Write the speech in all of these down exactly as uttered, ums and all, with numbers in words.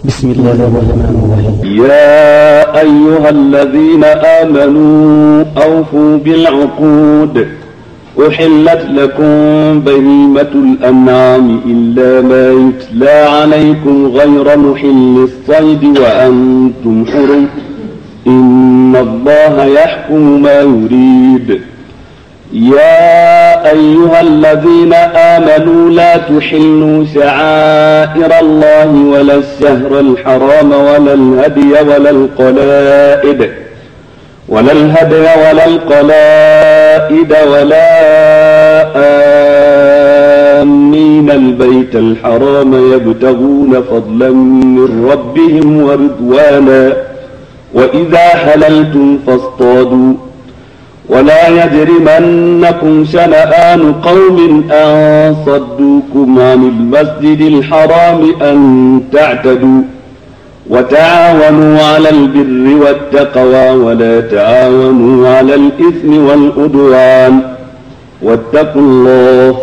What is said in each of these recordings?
بسم الله الرحمن الرحيم. يا أيها الذين آمنوا أوفوا بالعقود أحلت لكم بهيمة الأنعام إلا ما يتلى عليكم غير محل الصيد وأنتم حرم إن الله يحكم ما يريد. يا أيها الذين آمنوا لا تحلوا شعائر الله ولا الشهر الحرام ولا الهدي ولا القلائد ولا الهدي ولا القلائد ولا آمين البيت الحرام يبتغون فضلا من ربهم ورضوانا وإذا حللتم فاصطادوا ولا يجرمنكم شنآن قوم أن صدوكم عن المسجد الحرام أن تعتدوا وتعاونوا على البر والتقوى ولا تعاونوا على الإثم والعدوان واتقوا الله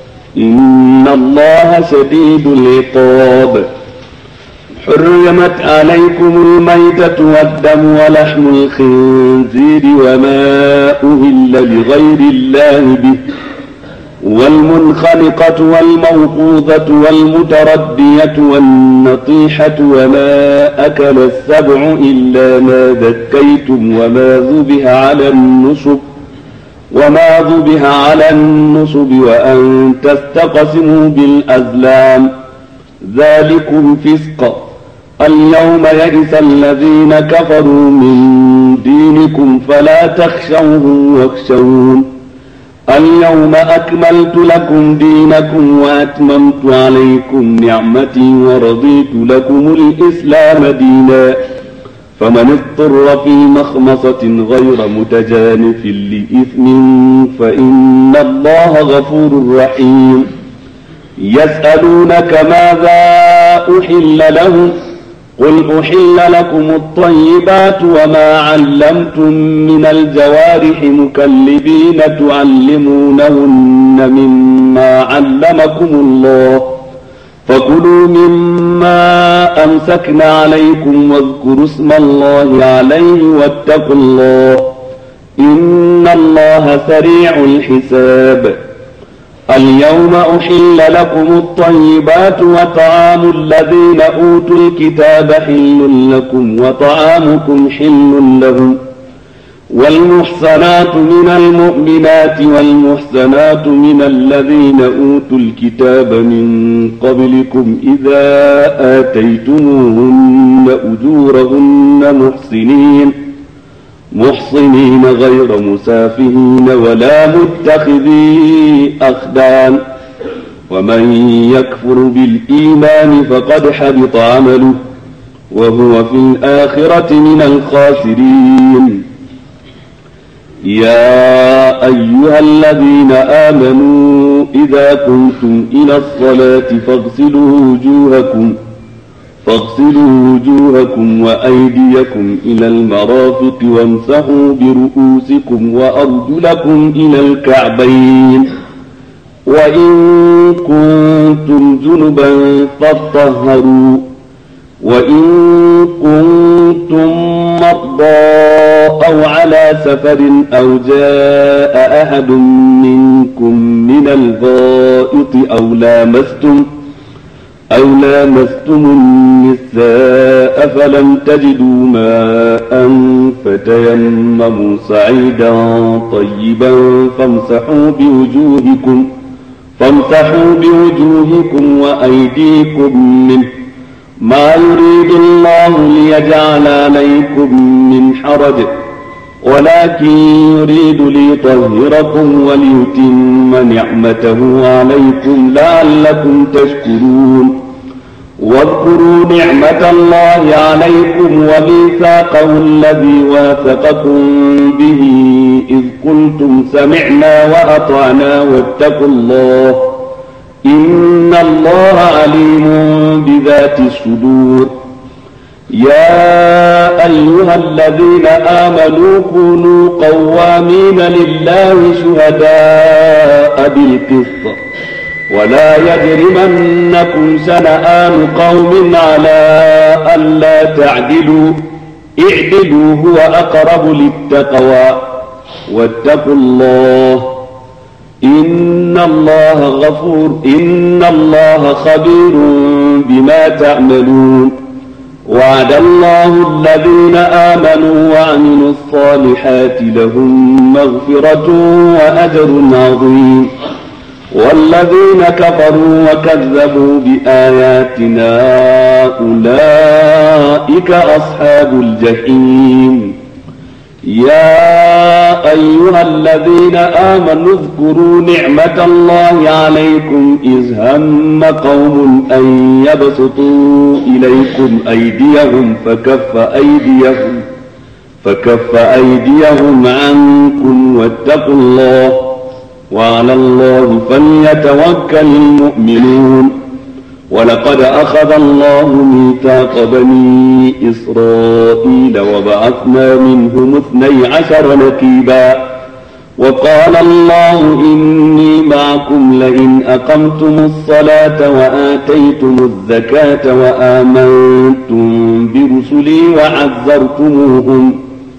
إن الله شديد العقاب. حرمت عليكم الميتة والدم ولحم الخنزير وما أهل لغير الله به والمنخنقة والموقوذة والمتردية والنطيحة وما أكل السبع إلا ما ذكيتم وما ذبح على النصب وما ذبح على النصب وأن تستقسموا بالأزلام ذلكم فسق. اليوم يئس الذين كفروا من دينكم فلا تخشوهم واخشون اليوم أكملت لكم دينكم وأتممت عليكم نعمتي ورضيت لكم الإسلام دينا فمن اضطر في مخمصة غير متجانف لإثم فإن الله غفور رحيم. يسألونك ماذا أحل لهم قل أحل لكم الطيبات وما علمتم من الجوارح مكلبين تعلمونهن مما علمكم الله فكلوا مما أمسكن عليكم واذكروا اسم الله عليه واتقوا الله إن الله سريع الحساب. اليوم أحل لكم الطيبات وطعام الذين أوتوا الكتاب حل لكم وطعامكم حل لهم والمحصنات من المؤمنات والمحصنات من الذين أوتوا الكتاب من قبلكم إذا آتيتموهن أجورهن محصنين محصنين غير مسافهين ولا متخذي أخدان ومن يكفر بالإيمان فقد حبط عمله وهو في الآخرة من الخاسرين. يا أيها الذين آمنوا إذا قمتم إلى الصلاة فاغسلوا وجوهكم فاغسلوا وجوهكم وأيديكم إلى المرافق وامسحوا برؤوسكم وأرجلكم إلى الكعبين وإن كنتم جنبا فاطهروا وإن كنتم مرضى أو على سفر أو جاء أحد منكم من الغائط أو لامستم أو لامستم النساء فلم تجدوا ماء فتيمموا صعيدا طيبا فامسحوا بوجوهكم فامسحوا بوجوهكم وأيديكم منه ما يريد الله ليجعل عليكم من حرج ولكن يريد ليطهركم وليتم نعمته عليكم لعلكم تشكرون. واذكروا نعمة الله عليكم وميثاقه الذي واثقكم به إذ قلتم سمعنا وأطعنا واتقوا الله إن الله عليم بذات الصدور. يا أيها الذين آمنوا كونوا قوامين لله شهداء بالقسط ولا يجرمنكم شنآن قوم على ألا تعدلوا اعدلوا هو أقرب للتقوى واتقوا الله إن الله غفور إن الله خبير بما تعملون. وعد الله الذين آمنوا وعملوا الصالحات لهم مغفرة وأجر عظيم. والذين كفروا وكذبوا بآياتنا أولئك أصحاب الجحيم. يا أيها الذين آمنوا اذكروا نعمة الله عليكم إذ هم قوم أن يبسطوا إليكم أيديهم فكف أيديهم فكف أيديهم عنكم واتقوا الله وعلى الله فليتوكل المؤمنون. ولقد أخذ الله ميثاق بني إسرائيل وبعثنا منهم اثني عشر نقيبا وقال الله إني معكم لئن أقمتم الصلاة وآتيتم الزكاة وآمنتم برسلي وعزرتموهم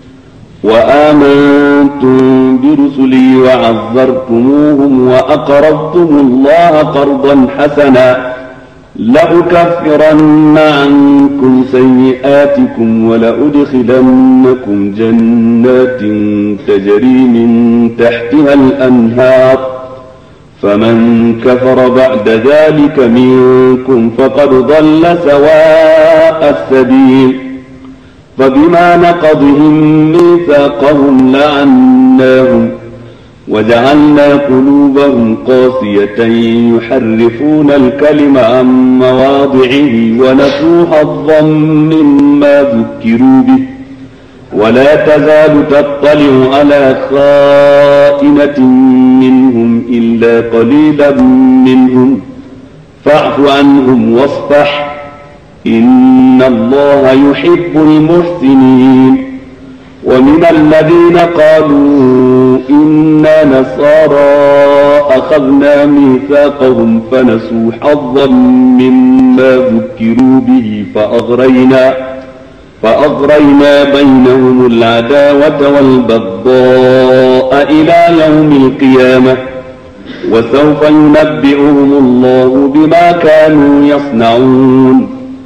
وآمنتم برسلي وعزرتموهم وأقرضتم الله قرضا حسنا لأكفرن عنكم سيئاتكم ولأدخلنكم جنات تجري من تحتها الأنهار فمن كفر بعد ذلك منكم فقد ضل سواء السبيل. فبما نقضهم ميثاقهم لعناهم وجعلنا قلوبهم قاسية يحرفون الكلم عن مواضعه ونسوا حظا مما ذكروا به ولا تزال تطلع على خائنة منهم إلا قليلا منهم فاعف عنهم واصفح إن الله يحب المحسنين. ومن الذين قالوا إنا نصارى أخذنا ميثاقهم فنسوا حظا مما ذكروا به فأغرينا, فأغرينا بينهم العداوة والبغضاء إلى يوم القيامة وسوف ينبئهم الله بما كانوا يصنعون.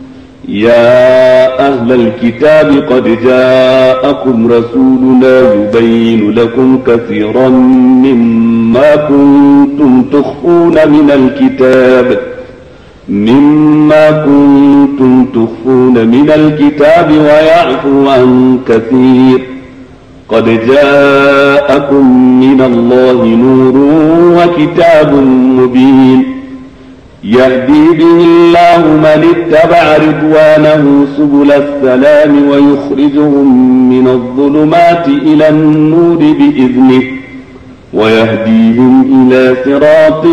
يا أهل الكتاب قد جاءكم رسولنا يبين لكم كثيرا مما كنتم تخفون من الكتاب مما كنتم تخفون من الكتاب ويعفو عن كثير. قد جاءكم من الله نور وكتاب مبين يهدي به الله من اتبع رضوانه سبل السلام ويخرجهم من الظلمات إلى النور بإذنه ويهديهم إلى صراط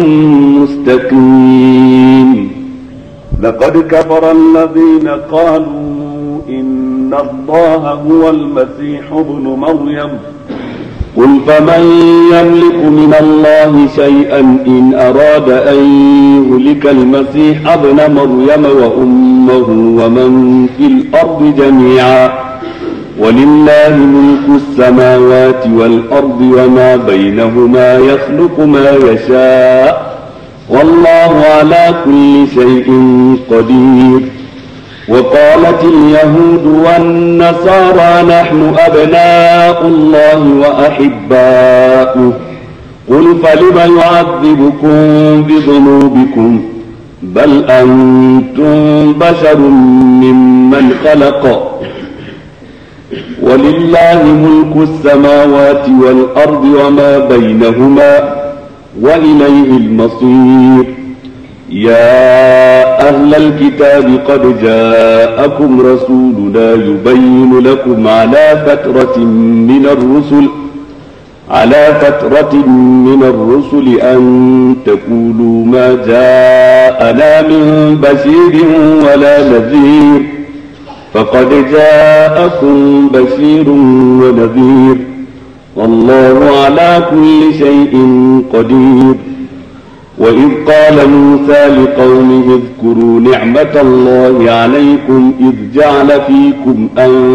مستقيم. لقد كفر الذين قالوا إن الله هو المسيح ابن مريم قل فمن يملك من الله شيئا إن أراد أن يهلك المسيح ابن مريم وأمه ومن في الأرض جميعا ولله ملك السماوات والأرض وما بينهما يخلق ما يشاء والله على كل شيء قدير. وقالت اليهود والنصارى نحن أبناء الله وأحباؤه قل فلم يعذبكم بذنوبكم بل أنتم بشر ممن خلق ولله ملك السماوات والأرض وما بينهما وإليه المصير. يا أهل الكتاب قد جاءكم رسولنا يبين لكم على فترة من الرسل على فترة من الرسل أن تقولوا ما جاءنا من بشير ولا نذير فقد جاءكم بشير ونذير والله على كل شيء قدير. وإذ قال موسى لقومه اذكروا نعمة الله عليكم إذ جعل فيكم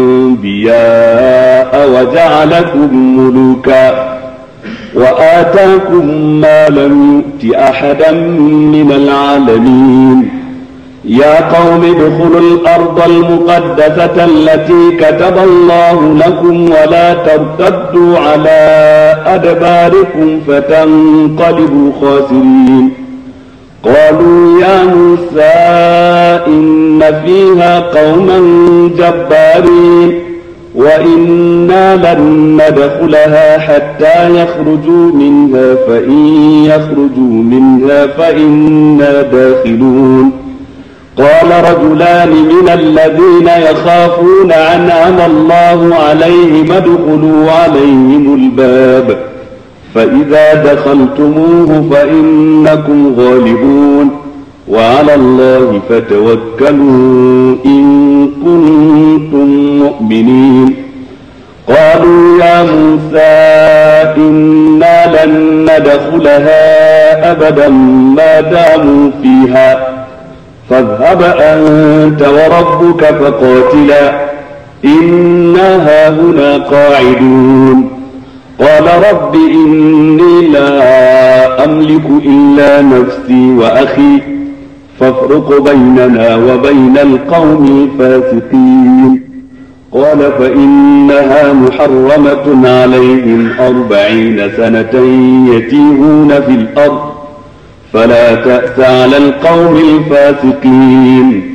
أنبياء وجعلكم ملوكا وآتاكم ما لم يؤت أحدا من العالمين يا قوم ادخلوا الأرض المقدسة التي كتب الله لكم ولا ترتدوا على أدباركم فتنقلبوا خاسرين قالوا يا موسى إن فيها قوما جبارين وإنا لن ندخلها حتى يخرجوا منها فإن يخرجوا منها فإنا داخلون قال رجلان من الذين يخافون أنعم الله عليهم ادخلوا عليهم الباب فإذا دخلتموه فإنكم غالبون وعلى الله فتوكلوا إن كنتم مؤمنين قالوا يا موسى إنا لن ندخلها أبدا ما داموا فيها فاذهب أنت وربك فقاتلا إنا هاهنا قاعدون قال رب إني لا أملك إلا نفسي وأخي فافرق بيننا وبين القوم الفاسقين قال فإنها محرمة عليهم أربعين سنة يتيهون في الأرض فلا تأس على القوم الفاسقين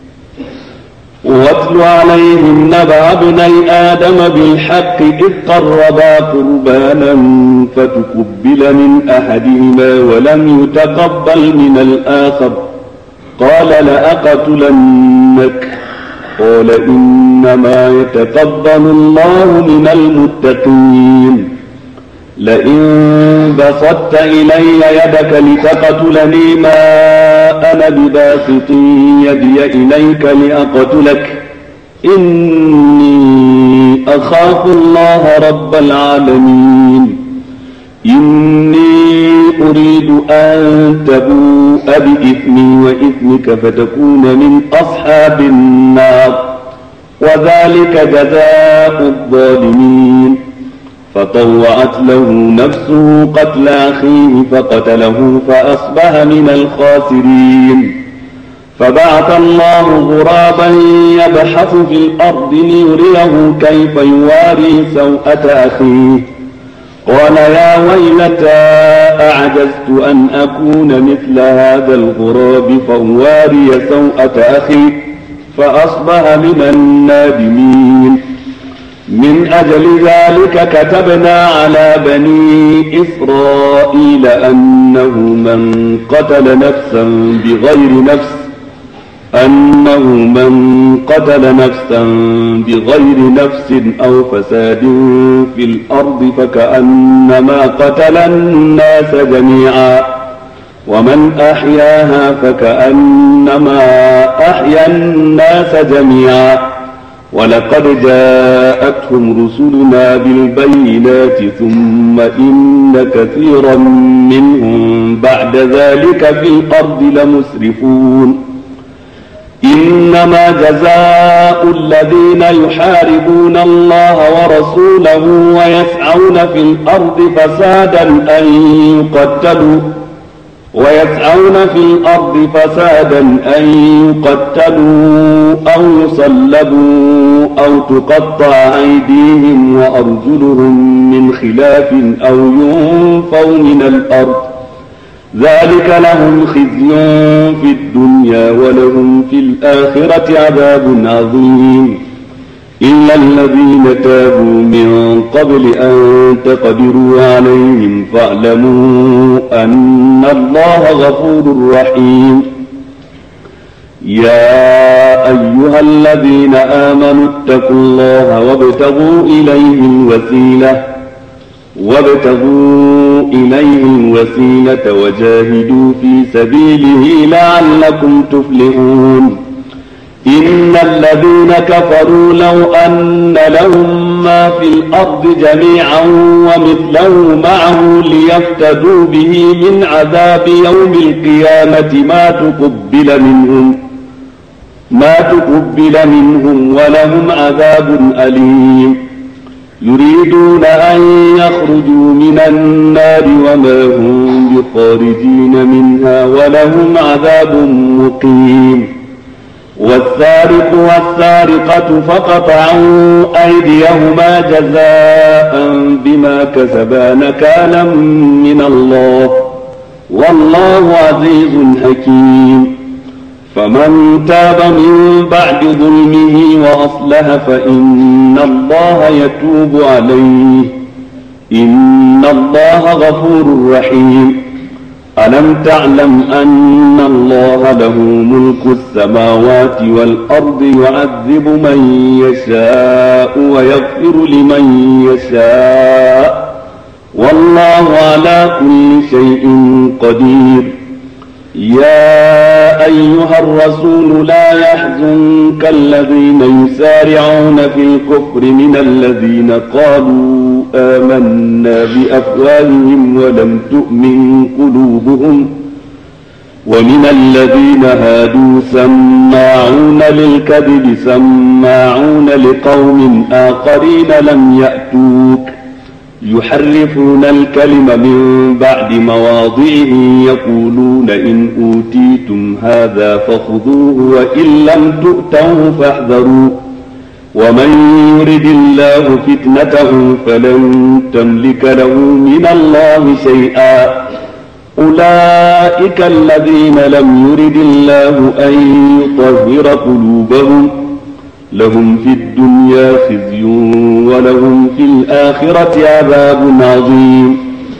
واتل عليهم نبأ ابني آدم بالحق إذ قربا قربانا فتقبل من أحدهما ولم يتقبل من الآخر قال لأقتلنك قال إنما يتقبل الله من المتقين لئن بسطت إلي يدك لتقتلني ما أنا بباسط يدي إليك لأقتلك إني أخاف الله رب العالمين إني أريد أن تبوء بإثمي وإثمك فتكون من أصحاب النار وذلك جزاء الظالمين فطوعت له نفسه قتل أخيه فقتله فأصبح من الخاسرين فبعث الله غرابا يبحث في الأرض ليريه كيف يواري سوءة أخيه قال يا ويلتى أعجزت أن أكون مثل هذا الغراب فأواري سوءة أخي فأصبح من النادمين من أجل ذلك كتبنا على بني إسرائيل أنه من قتل نفسا بغير نفس أنه من قتل نفسا بغير نفس أو فساد في الأرض فكأنما قتل الناس جميعا ومن أحياها فكأنما أحيا الناس جميعا ولقد جاءتهم رسلنا بالبينات ثم إن كثيرا منهم بعد ذلك في الأرض لمسرفون إنما جزاء الذين يحاربون الله ورسوله ويسعون في الأرض فسادا أن يقتلوا ويسعون في الأرض فسادا أن يقتلوا أو يصلبوا أو تقطع أيديهم وأرجلهم من خلاف أو ينفوا من الأرض ذلك لهم خزي في الدنيا ولهم في الآخرة عذاب عظيم إلا الذين تابوا من قبل أن تقدروا عليهم فاعلموا أن الله غفور رحيم يا أيها الذين آمنوا اتقوا الله وابتغوا إليه الوسيلة وابتغوا إليه الوسيلة وجاهدوا في سبيله لعلكم تفلحون إن الذين كفروا لو أن لهم ما في الأرض جميعا ومثله معه ليفتدوا به من عذاب يوم القيامة ما تقبل منهم ما تقبل منهم ولهم عذاب أليم يريدون أن يخرجوا من النار وما هم بخارجين منها ولهم عذاب مقيم والسارق والسارقة فقطعوا أيديهما جزاء بما كسبا نكالا من الله والله عزيز حكيم فمن تاب من بعد ظلمه وأصلح فإن الله يتوب عليه إن الله غفور رحيم ألم تعلم أن الله له ملك السماوات والأرض يعذب من يشاء ويغفر لمن يشاء والله على كل شيء قدير يا أيها الرسول لا يحزنك الذين يسارعون في الكفر من الذين قالوا آمنا بأفواههم ولم تؤمن قلوبهم ومن الذين هادوا سماعون للكذب سماعون لقوم آخرين لم يأتوك يحرفون الكلم من بعد مواضعه يقولون إن أوتيتم هذا فخذوه وإن لم تؤتوه فاحذروا ومن يرد الله فتنته فلن تملك له من الله شيئا أولئك الذين لم يرد الله أن يطهر قلوبهم لهم في الدنيا خزي ولهم في الآخرة عذاب عظيم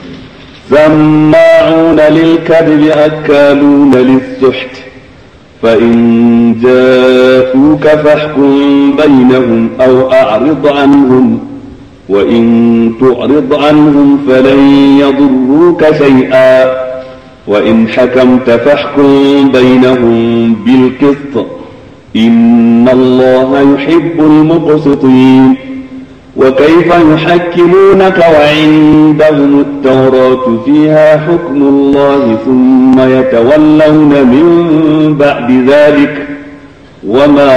سماعون للكذب أكالون للسحت فإن جاءوك فاحكم بينهم أو أعرض عنهم وإن تعرض عنهم فلن يضروك شيئا وإن حكمت فاحكم بينهم بالقسط إن الله يحب المقسطين وكيف يحكمونك وعندهم التوراة فيها حكم الله ثم يتولون من بعد ذلك وما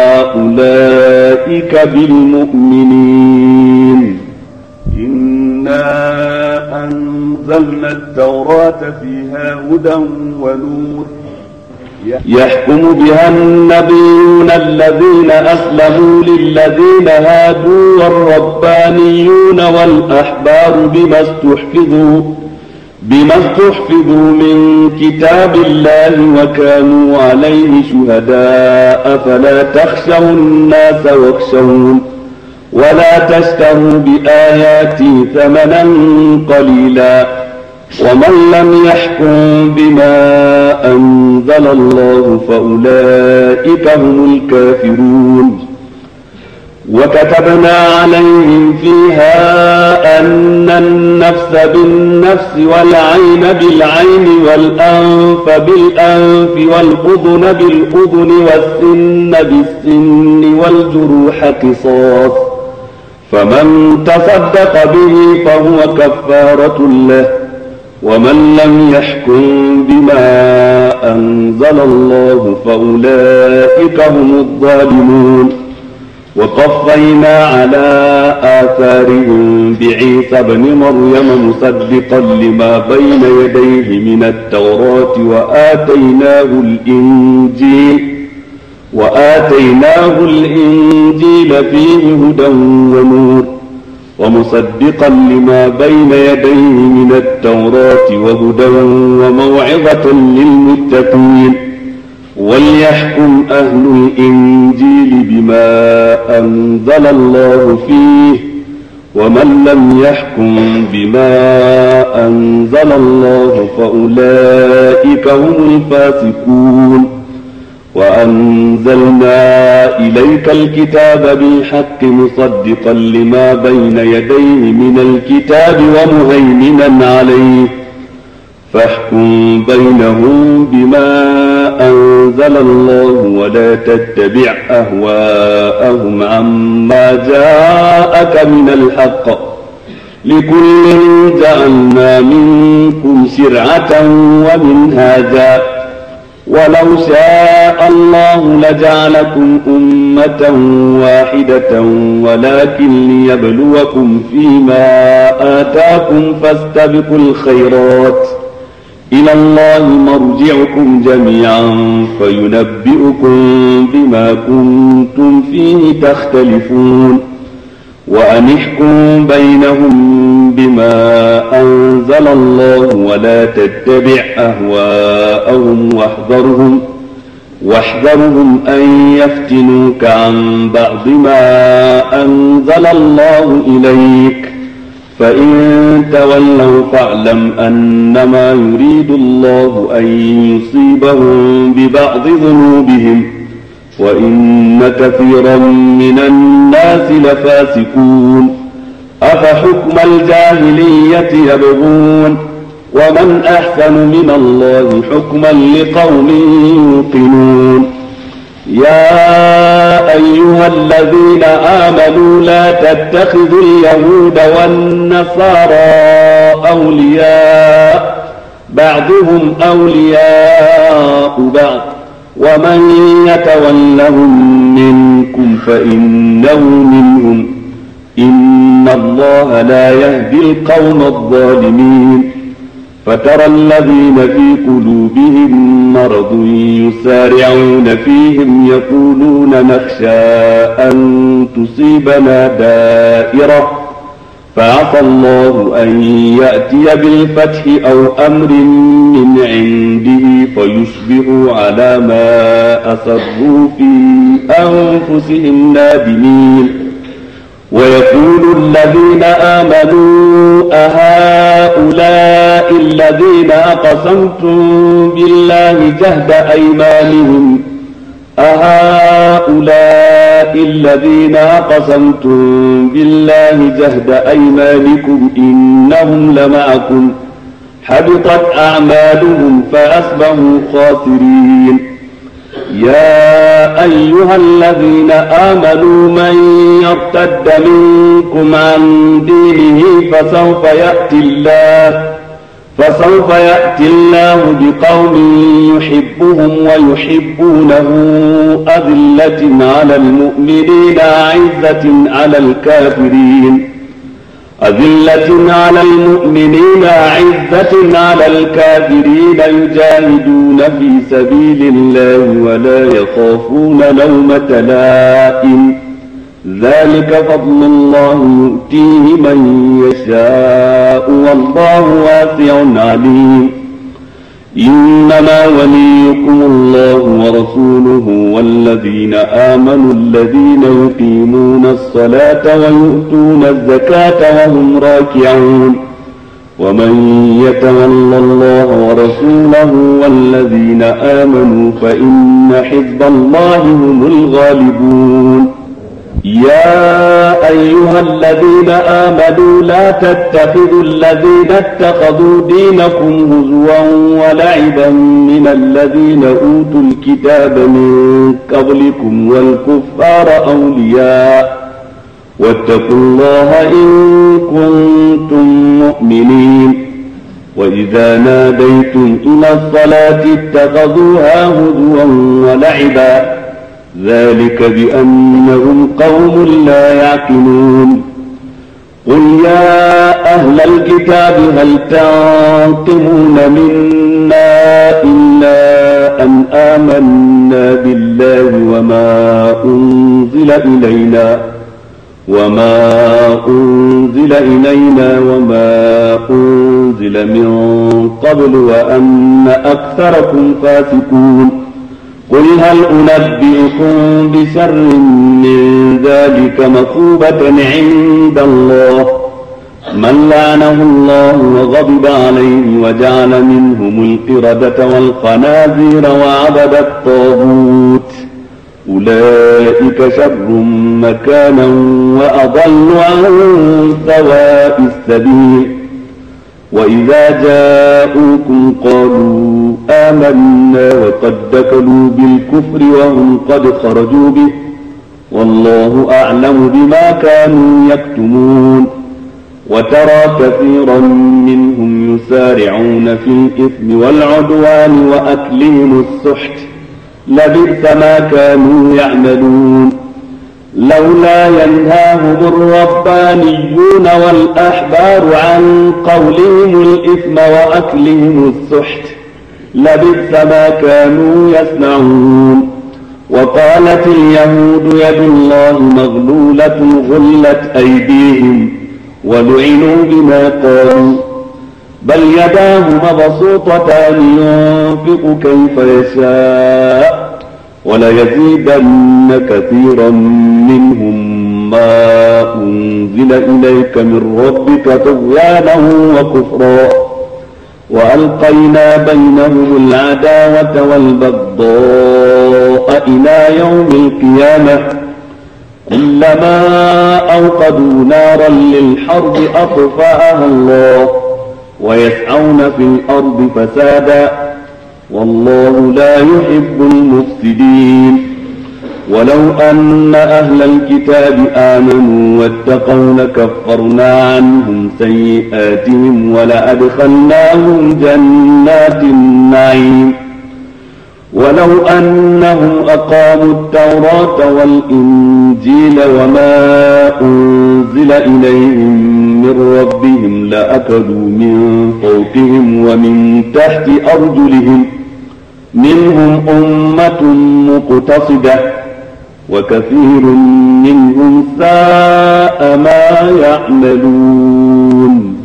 أولئك بالمؤمنين إنا أنزلنا التوراة فيها هدى ونور يحكم بها النبيون الذين أسلموا للذين هادوا والربانيون والأحبار بما استحفظوا بما استحفظوا من كتاب الله وكانوا عليه شهداء فلا تخشوا الناس واخشون ولا تشتروا بآياتي ثمنا قليلا ومن لم يحكم بما أنزل الله فأولئك هم الكافرون وكتبنا عليهم فيها أن النفس بالنفس والعين بالعين والأنف بالأنف والأذن بالأذن والسن بالسن والجروح قصاص فمن تصدق به فهو كفارة له ومن لم يحكم بما أنزل الله فأولئك هم الظالمون وقفينا على آثارهم بعيسى ابن مريم مصدقا لما بين يديه من التوراة وآتيناه الإنجيل وآتيناه الإنجيل فيه هدى ونور ومصدقا لما بين يديه من التوراة وهدى وموعظة للمتقين وليحكم أهل الإنجيل بما أنزل الله فيه ومن لم يحكم بما أنزل الله فأولئك هم الفاسقون وأنزلنا إليك الكتاب بالحق مصدقا لما بين يديه من الكتاب ومهيمنا عليه فاحكم بينهم بما أنزل الله ولا تتبع أهواءهم عما جاءك من الحق لكل جعلنا منكم شرعة ومنهاجا ولو شاء الله لجعلكم أمة واحدة ولكن ليبلوكم فيما آتاكم فاستبقوا الخيرات إلى الله مرجعكم جميعا فينبئكم بما كنتم فيه تختلفون وأن احكم بينهم بما أنزل الله ولا تتبع أهواءهم واحذرهم واحذرهم أن يفتنوك عن بعض ما أنزل الله إليك فإن تولوا فاعلم أنما يريد الله أن يصيبهم ببعض ذنوبهم وإن كثيرا من الناس لفاسقون أفحكم الجاهلية يبغون ومن أحسن من الله حكما لقوم يوقنون يا أيها الذين آمنوا لا تتخذوا اليهود والنصارى أولياء بعضهم أولياء بعض ومن يتولهم منكم فإنه منهم إن الله لا يهدي القوم الظالمين فترى الذين في قلوبهم مرض يسارعون فيهم يقولون نخشى أن تصيبنا دائرة فعسى الله أن يأتي بالفتح أو أمر من عنده فيصبحوا على ما أسروا في أنفسهم نادمين ويقول الذين آمنوا أهؤلاء الذين أقسمتم بالله جهد أيمانهم أهؤلاء الذين أقسمتم بالله جهد أيمانكم إنهم لمعكم حبطت أعمالهم فأصبحوا خاسرين يا أيها الذين آمنوا من يرتد منكم عن دينه فسوف يأتي الله فسوف يأتي الله بقوم يحبهم ويحبونه أذلة على المؤمنين أعزة على الكافرين أذلة على المؤمنين أعزة على الكافرين يجاهدون في سبيل الله ولا يخافون لومة لائم ذلك فضل الله يؤتيه من يشاء والله واسع عليم إنما وليكم الله ورسوله والذين آمنوا الذين يقيمون الصلاة ويؤتون الزكاة وهم راكعون ومن يتول الله ورسوله والذين آمنوا فإن حزب الله هم الغالبون يا أيها الذين آمنوا لا تتخذوا الذين اتخذوا دينكم هزوا ولعبا من الذين أوتوا الكتاب من قبلكم والكفار أولياء واتقوا الله إن كنتم مؤمنين وإذا ناديتم إلى الصلاة اتخذوها هزوا ولعبا ذلك بأنهم قوم لا يعقلون قل يا أهل الكتاب هل تنقمون منا إلا أن آمنا بالله وما أنزل إلينا وما أنزل إلينا وما أنزل من قبل وأن أكثركم فاسقون قل هل أنبئكم بشر من ذلك مثوبة عند الله من لعنه الله وغضب عليه وجعل منهم القردة والخنازير وعبد الطاغوت أولئك شر مكانا وأضل عن سواء السبيل وإذا جاءوكم قالوا آمنا وقد دخلوا بالكفر وهم قد خرجوا به والله أعلم بما كانوا يكتمون وترى كثيرا منهم يسارعون في الإثم والعدوان وأكلهم السحت لبئس ما كانوا يعملون لولا ينهاهم الربانيون والأحبار عن قولهم الإثم وأكلهم السحت لبئس ما كانوا يصنعون وقالت اليهود يد الله مغلولة غلت أيديهم ولعنوا بما قالوا بل يداه مبسوطتان ينفق كيف يشاء وليزيدن كثيرا منهم ما أنزل إليك من ربك طغيانا وكفرا وألقينا بينهم العداوة والبغضاء إلى يوم القيامة كلما أوقدوا نارا للحرب أطفأها الله ويسعون في الأرض فسادا والله لا يحب المفسدين ولو أن أهل الكتاب آمنوا واتقوا لكفرنا عنهم سيئاتهم ولأدخلناهم جنات النعيم ولو أنهم أقاموا التوراة والإنجيل وما أنزل إليهم من ربهم لأكلوا من فوقهم ومن تحت أرجلهم منهم أمة مقتصدة وكثير منهم ساء ما يعملون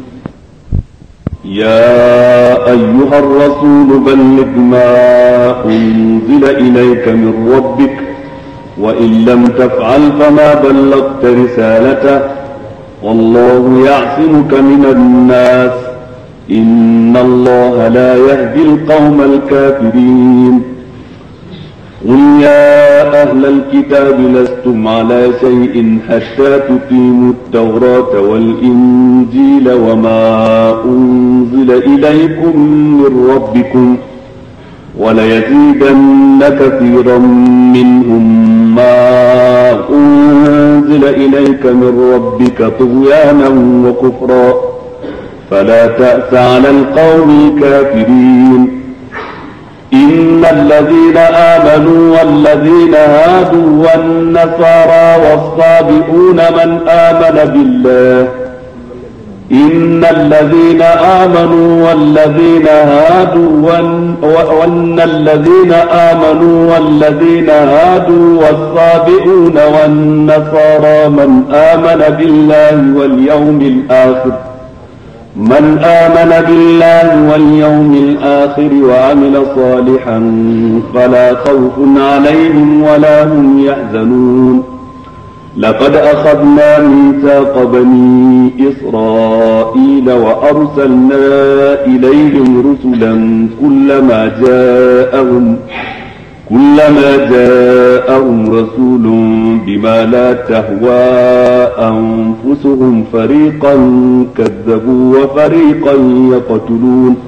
يا أيها الرسول بلغ ما أنزل إليك من ربك وإن لم تفعل فما بلغت رسالته والله يعصمك من الناس إن الله لا يهدي القوم الكافرين قل يا أهل الكتاب لستم على شيء حتى تقيموا التوراة والإنجيل وما أنزل إليكم من ربكم وليزيدن كثيرا منهم ما أنزل إليك من ربك طغيانا وكفرا فلا تأس على القوم الكافرين إن الذين آمنوا والذين هادوا والنصارى والصابئون من آمن بالله إن الذين آمنوا والذين هادوا وأن الذين آمنوا والذين هادوا والصابئون والنصارى من آمن بالله واليوم الآخر من آمن بالله واليوم الآخر وعمل صالحا فلا خوف عليهم ولا هم يحزنون لقد أخذنا ميثاق بني إسرائيل وأرسلنا إليهم رسلا كلما جاءهم كلما جاءهم رسول بما لا تهوى أنفسهم فريقا كذبوا وفريقا يقتلون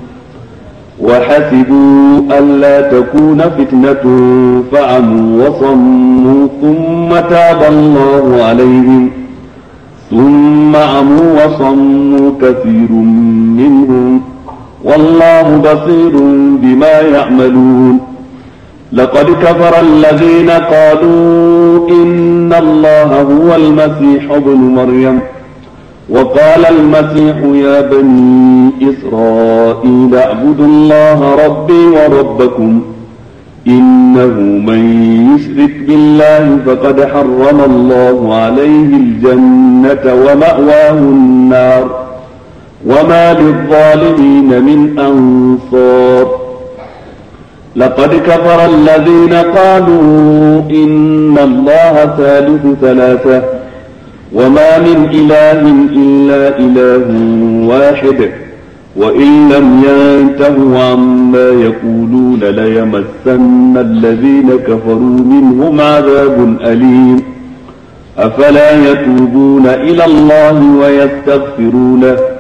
وحسبوا ألا تكون فتنة فعموا وصموا ثم تاب الله عليهم ثم عموا وصموا كثير منهم والله بصير بما يعملون لقد كفر الذين قالوا إن الله هو المسيح ابن مريم وقال المسيح يا بني إسرائيل اعبدوا الله ربي وربكم إنه من يشرك بالله فقد حرم الله عليه الجنة ومأواه النار وما للظالمين من أنصار لقد كفر الذين قالوا إن الله ثالث ثلاثة وما من إله إلا إله واحد وإن لم ينتهوا عما يقولون ليمسن الذين كفروا منهم عذاب أليم أفلا يتوبون إلى الله ويستغفرونه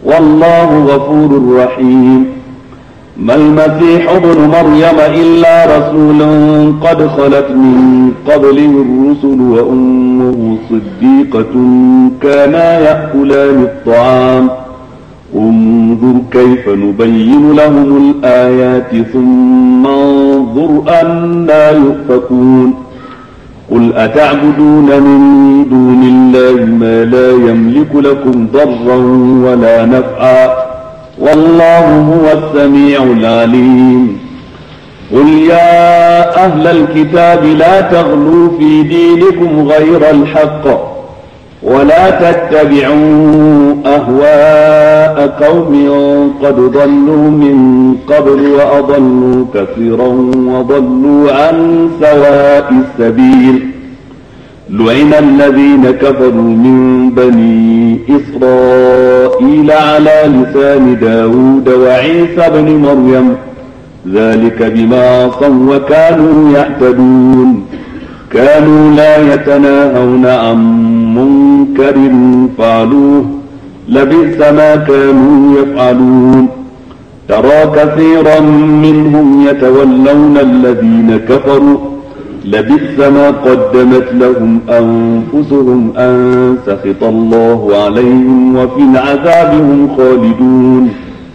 والله غفور رحيم. ما المسيح ابن مريم إلا رسول قد خلت من قبله الرسل وأمه صديقة كانا يأكلان الطعام انظر كيف نبين لهم الآيات ثم انظر أنا يؤفكون. قل أتعبدون من دون الله ما لا يملك لكم ضرا ولا نفعا والله هو السميع العليم. قل يا أهل الكتاب لا تغلوا في دينكم غير الحق ولا تتبعوا أهواء قوم قد ضلوا من قبل وأضلوا كثيرا وضلوا عن سواء السبيل. لعن الذين كفروا من بني إسرائيل على لسان داود وعيسى بن مريم ذلك بما عصوا وكانوا يعتدون. كانوا لا يتناهون عن منكر فعلوه لبئس ما كانوا يفعلون. ترى كثيرا منهم يتولون الذين كفروا لبئس ما قدمت لهم أنفسهم أن سخط الله عليهم وفي العذاب هم خالدون.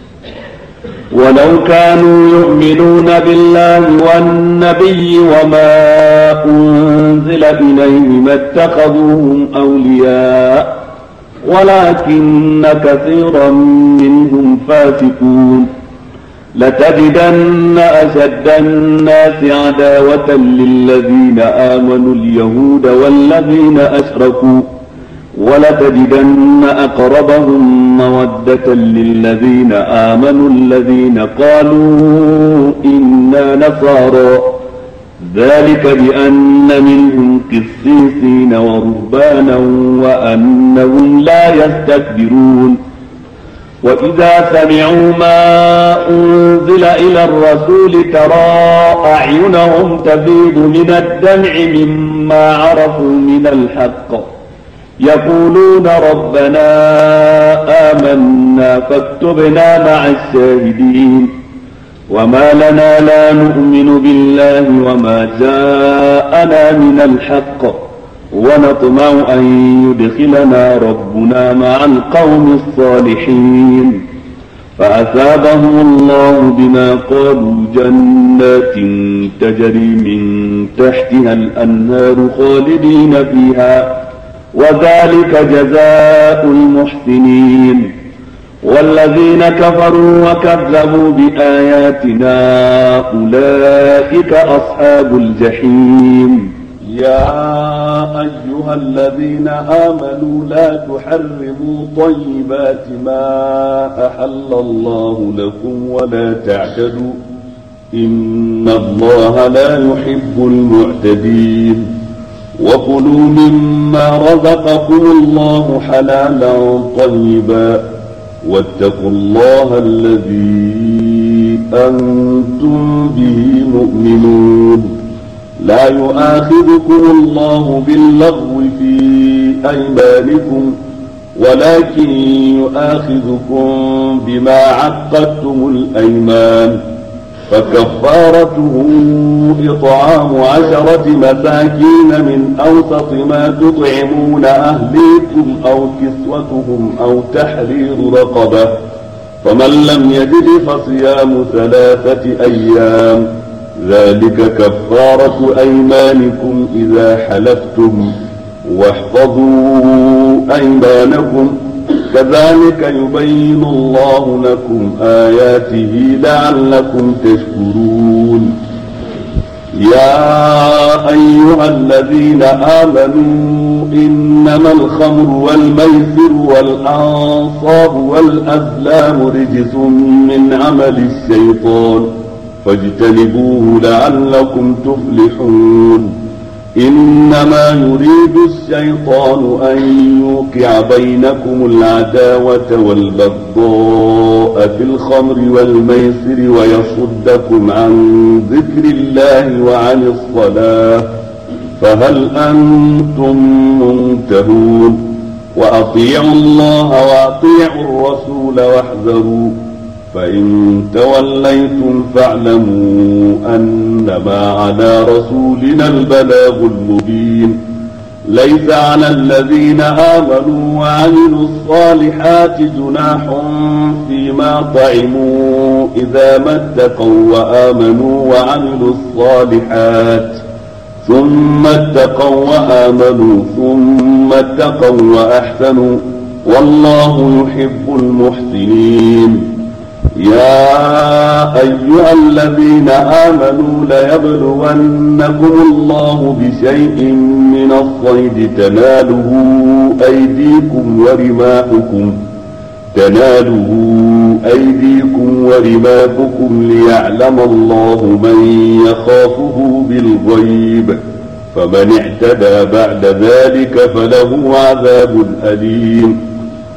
ولو كانوا يؤمنون بالله والنبي وما أنزل إليه ما اتخذوهم أولياء ولكن كثيرا منهم فاسقون. لتجدن أشد الناس عداوة للذين آمنوا اليهود والذين أشركوا ولتجدن أقربهم مودة للذين آمنوا الذين قالوا إنا نصارى ذلك بأن منهم قسيسين ورهبانا وأنهم لا يستكبرون. وإذا سمعوا ما أنزل إلى الرسول ترى أعينهم تفيض من الدمع مما عرفوا من الحق يقولون ربنا آمنا فاكتبنا مع الشاهدين. وما لنا لا نؤمن بالله وما جاءنا من الحق ونطمع أن يدخلنا ربنا مع القوم الصالحين. فأثابهم الله بما قالوا جنات تجري من تحتها الأنهار خالدين فيها وذلك جزاء المحسنين. والذين كفروا وكذبوا بآياتنا أولئك أصحاب الجحيم. يا أيها الذين آمنوا لا تحرموا طيبات ما أحل الله لكم ولا تعتدوا إن الله لا يحب المعتدين. وكلوا مما رزقكم الله حلالا طيبا واتقوا الله الذي أنتم به مؤمنون. لا يؤاخذكم الله باللغو في أيمانكم ولكن يؤاخذكم بما عقدتم الأيمان فكفارته إطعام عشرة مساكين من أوسط ما تطعمون أهليكم أو كسوتهم أو تحرير رقبة فمن لم يجد فصيام ثلاثة أيام ذلك كفارة أيمانكم إذا حلفتم واحفظوا أيمانكم كذلك يبين الله لكم آياته لعلكم تشكرون. يا أيها الذين آمنوا إنما الخمر والميسر والأنصاب والأزلام رجس من عمل الشيطان فاجتنبوه لعلكم تفلحون. إنما يريد الشيطان أن يوقع بينكم العداوة والبغضاء في الخمر والميسر ويصدكم عن ذكر الله وعن الصلاة فهل أنتم منتهون. وأطيعوا الله وأطيعوا الرسول واحذروا فإن توليتم فاعلموا أنما على رسولنا البلاغ المبين. ليس على الذين آمنوا وعملوا الصالحات جناح فيما طعموا إذا ما اتقوا وآمنوا وعملوا الصالحات ثم اتقوا وآمنوا ثم اتقوا وأحسنوا والله يحب المحسنين. يا أيها الذين آمنوا ليبلونكم الله بشيء من الصيد تناله أيديكم ورماحكم تناله أيديكم ورماحكم ليعلم الله من يخافه بالغيب فمن اعتدى بعد ذلك فله عذاب أليم.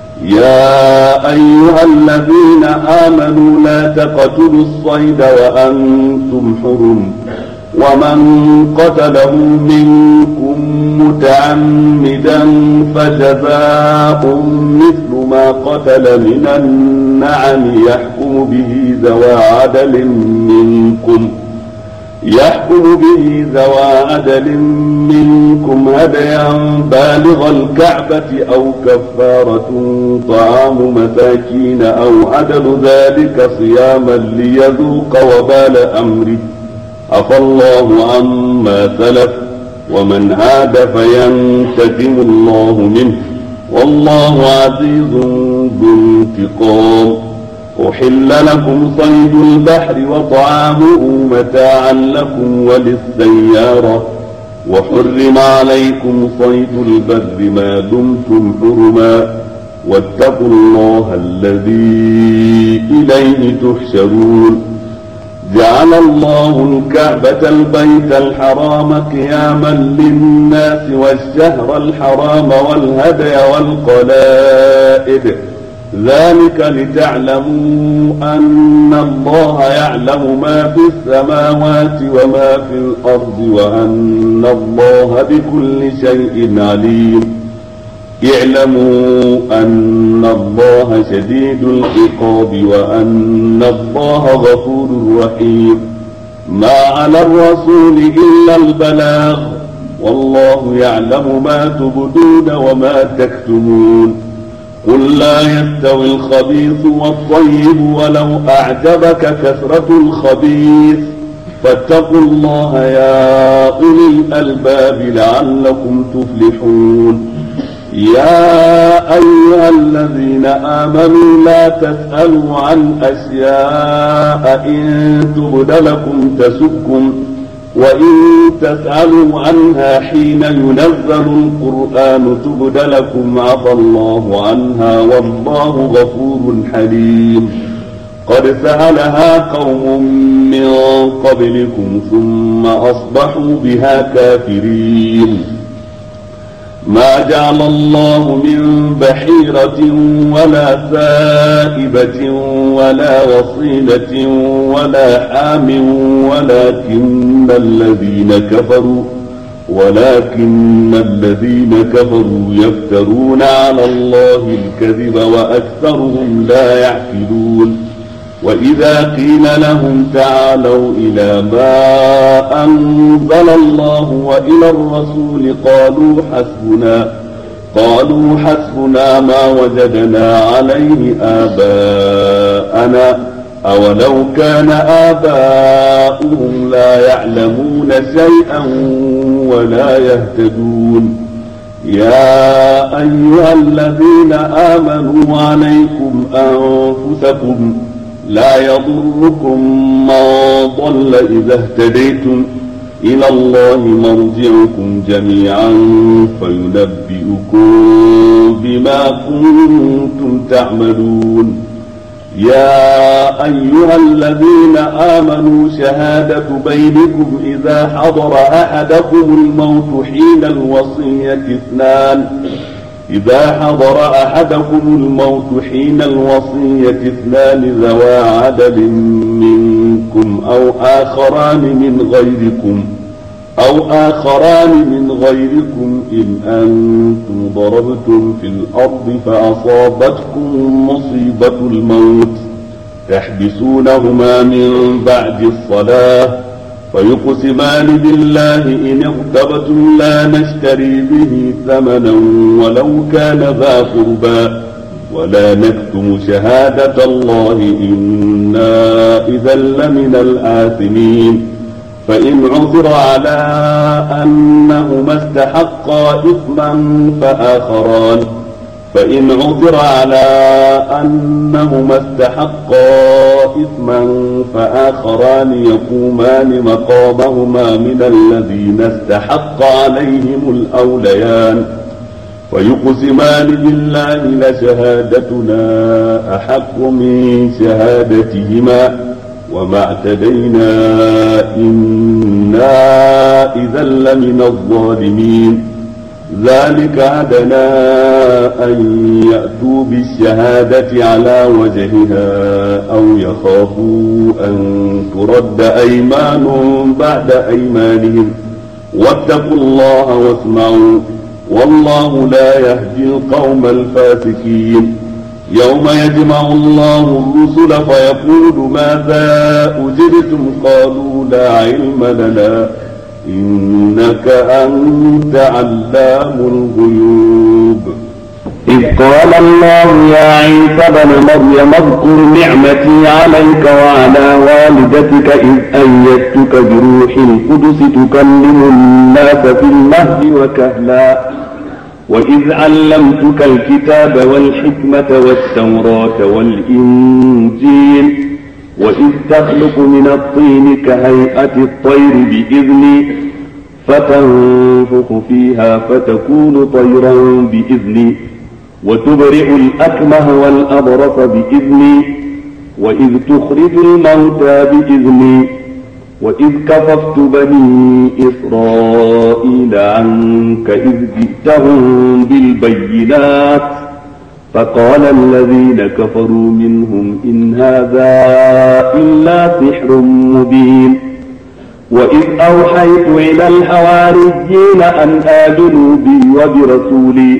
يا أيها الذين آمنوا لا تقتلوا الصيد وأنتم حرم ومن قتله منكم متعمدا فجزاء مثل ما قتل من النعم يحكم به ذوى عدل منكم يحكم به ذوى عدل منكم هديا بالغ الكعبة أو كفارة طعام مساكين أو عدل ذلك صياما ليذوق وبال أمره عفى الله عما سلف ومن عاد فينتقم الله منه والله عزيز ذو انتقام. أحل لكم صيد البحر وطعامه متاعا لكم وللسيارة وحرم عليكم صيد البر ما دمتم حرما واتقوا الله الذي إليه تحشرون. جعل الله الكعبة البيت الحرام قياما للناس والشهر الحرام والهدي والقلائد ذلك لتعلموا أن الله يعلم ما في السماوات وما في الأرض وأن الله بكل شيء عليم. اعلموا أن الله شديد العقاب وأن الله غفور رحيم. ما على الرسول إلا البلاغ والله يعلم ما تبدون وما تكتمون. قل لا يستوي الخبيث والطيب ولو أعجبك كثرة الخبيث فاتقوا الله يا أولي الألباب لعلكم تفلحون. يا أيها الذين آمنوا لا تسألوا عن أشياء إن تبد لكم تسؤكم وإن تسألوا عنها حين ينزل القرآن تبد لكم عفى الله عنها والله غفور حليم. قد سألها قوم من قبلكم ثم أصبحوا بها كافرين. ما جعل الله من بحيرة ولا سائبة ولا وصيلة ولا حام ولكن الذين كفروا ولكن الذين كفروا يفترون على الله الكذب وأكثرهم لا يعقلون. وإذا قيل لهم تعالوا إلى ما أنزل الله وإلى الرسول قالوا حسبنا قالوا حسبنا ما وجدنا عليه آباءنا أولو كان آباؤهم لا يعلمون شيئا ولا يهتدون. يا أيها الذين آمنوا عليكم أنفسكم لا يضركم من ضل إذا اهتديتم إلى الله مرجعكم جميعا فينبئكم بما كنتم تعملون. يا أيها الذين آمنوا شهادة بينكم إذا حضر أحدكم الموت حين الوصية اثنان إذا حضر أحدكم الموت حين الوصية اثنان ذوى عدل منكم أو آخران من غيركم أو آخران من غيركم إن أنتم ضربتم في الأرض فأصابتكم مصيبة الموت تحبسونهما من بعد الصلاة فيقسمان بالله إن ارتبتم لا نشتري به ثمنا ولو كان ذا قربى ولا نكتم شهادة الله إنا إذا لمن الآثمين فإن عثر على أنهما استحقا إثما فآخران فإن عثر على أنهما استحقا إثما فآخران يقومان مقامهما من الذين استحق عليهم الأوليان ويقسمان بالله لشهادتنا أحق من شهادتهما وما اعتدينا إنا إذا لمن الظالمين ذلك أدنى أن يأتوا بالشهادة على وجهها أو يخافوا أن ترد أيمان بعد أيمانهم واتقوا الله واسمعوا والله لا يهدي القوم الفاسقين يوم يجمع الله الرسل فيقول ماذا أجبتم قالوا لا علم لنا إنك أنت علام الغيوب إذ قال الله يا عيسى ابن مريم اذكر نعمتي عليك وعلى والدتك إذ أيدتك بروح القدس تكلم الناس في المهد وكهلا وإذ علمتك الكتاب والحكمة والتوراة والإنجيل وإذ تخلق من الطين كهيئة الطير بإذني فتنفخ فيها فتكون طيرا بإذني وتبرئ الأكمه والأبرص بإذني وإذ تخرج الموتى بإذني وإذ كففت بني إسرائيل عنك إذ جئتهم بالبينات فقال الذين كفروا منهم إن هذا إلا سحر مبين وإذ أوحيت إلى الحواريين أن آمنوا بي وبرسولي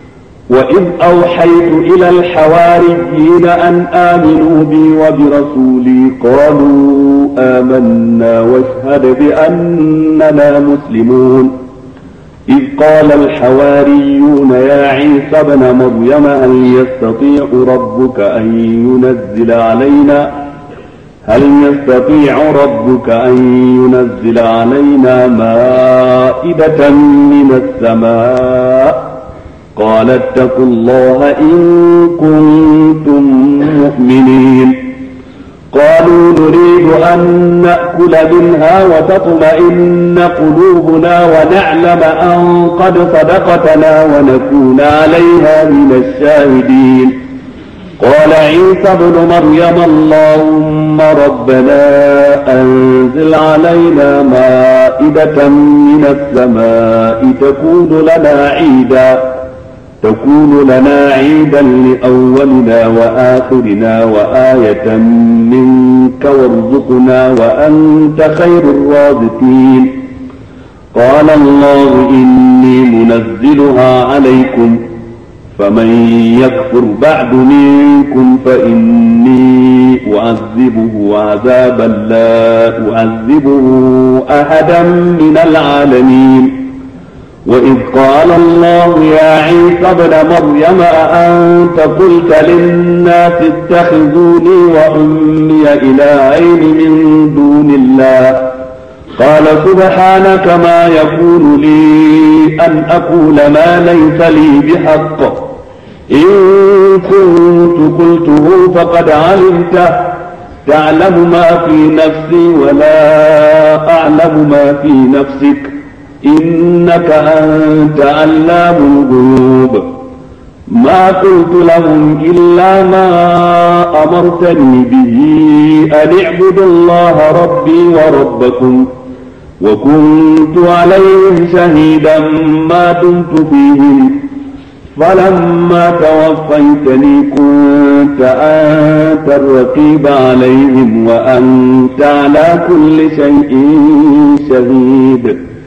وإذ أوحيت إلى الحواريين أن آمنوا بي وبرسولي قالوا آمنا واشهد بأننا مسلمون إذ قال الحواريون يا عيسى ابن مريم هل يستطيع ربك أن ينزل علينا هل يستطيع ربك أن ينزل علينا مائدة من السماء قال اتقوا الله إن كنتم مؤمنين قالوا نريد أن نأكل منها وتطمئن قلوبنا ونعلم أن قد صدقتنا ونكون عليها من الشاهدين قال عيسى ابن مريم اللهم ربنا أنزل علينا مائدة من السماء تكون لنا عيدا تكون لنا عيدا لأولنا وآخرنا وآية منك وارزقنا وأنت خير الرازقين قال الله إني منزلها عليكم فمن يكفر بعد منكم فإني أعذبه عذابا لا أعذبه أحدا من العالمين وإذ قال الله يا عيسى ابن مريم أأنت قلت للناس اتخذوني وأمي إلهين من دون الله قال سبحانك ما يكون لي أن أقول ما ليس لي بحق إن كنت قلته فقد علمته تعلم ما في نفسي ولا أعلم ما في نفسك إنك أنت علام الغيوب ما قلت لهم إلا ما أمرتني به أن اعبدوا الله ربي وربكم وكنت عليهم شهيدا ما دمت فيهم فلما توفيتني كنت أنت الرقيب عليهم وأنت على كل شيء شهيد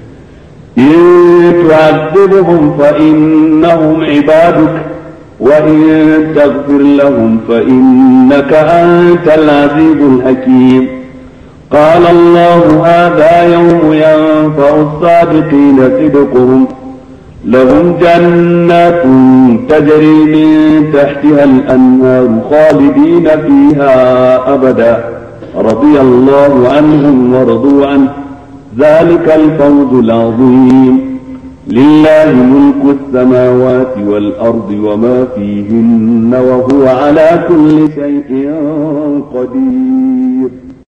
إن تعذبهم فإنهم عبادك وإن تغفر لهم فإنك أنت العزيز الحكيم. قال الله هذا يوم ينفع الصادقين صدقهم لهم جنات تجري من تحتها الأنهار خالدين فيها أبدا رضي الله عنهم ورضوا عنه ذلك الفوز العظيم. لله ملك السماوات والأرض وما فيهن وهو على كل شيء قدير.